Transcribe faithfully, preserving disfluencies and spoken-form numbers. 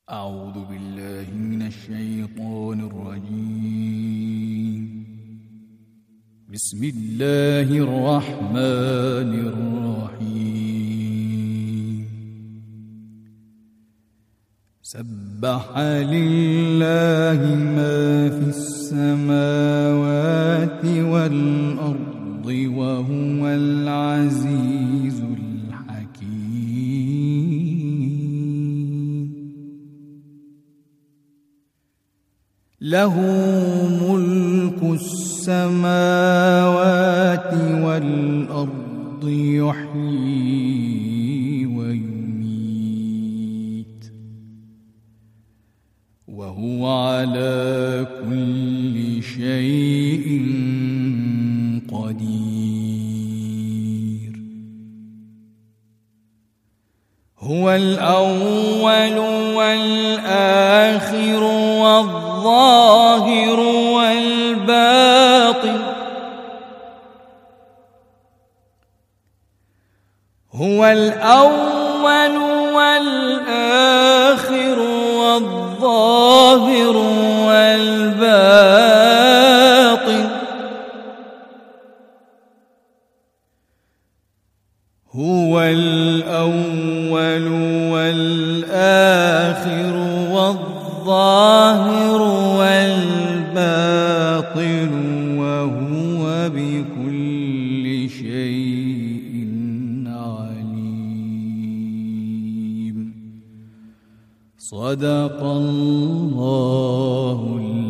أعوذ بالله من الشيطان الرجيم. بسم الله الرحمن الرحيم. سبح لله ما في السماوات والأرض وهو العزيز الحكيم. له ملك السماوات والأرض يحيي ويميت وهو على كل شيء قدير. هو الأول والآخر والظاهر والباطن. هو الأول والآخر والظاهر والباطن. هو الأول والآخر والظاهر والباطن وهو بكل شيء عليم. صدق الله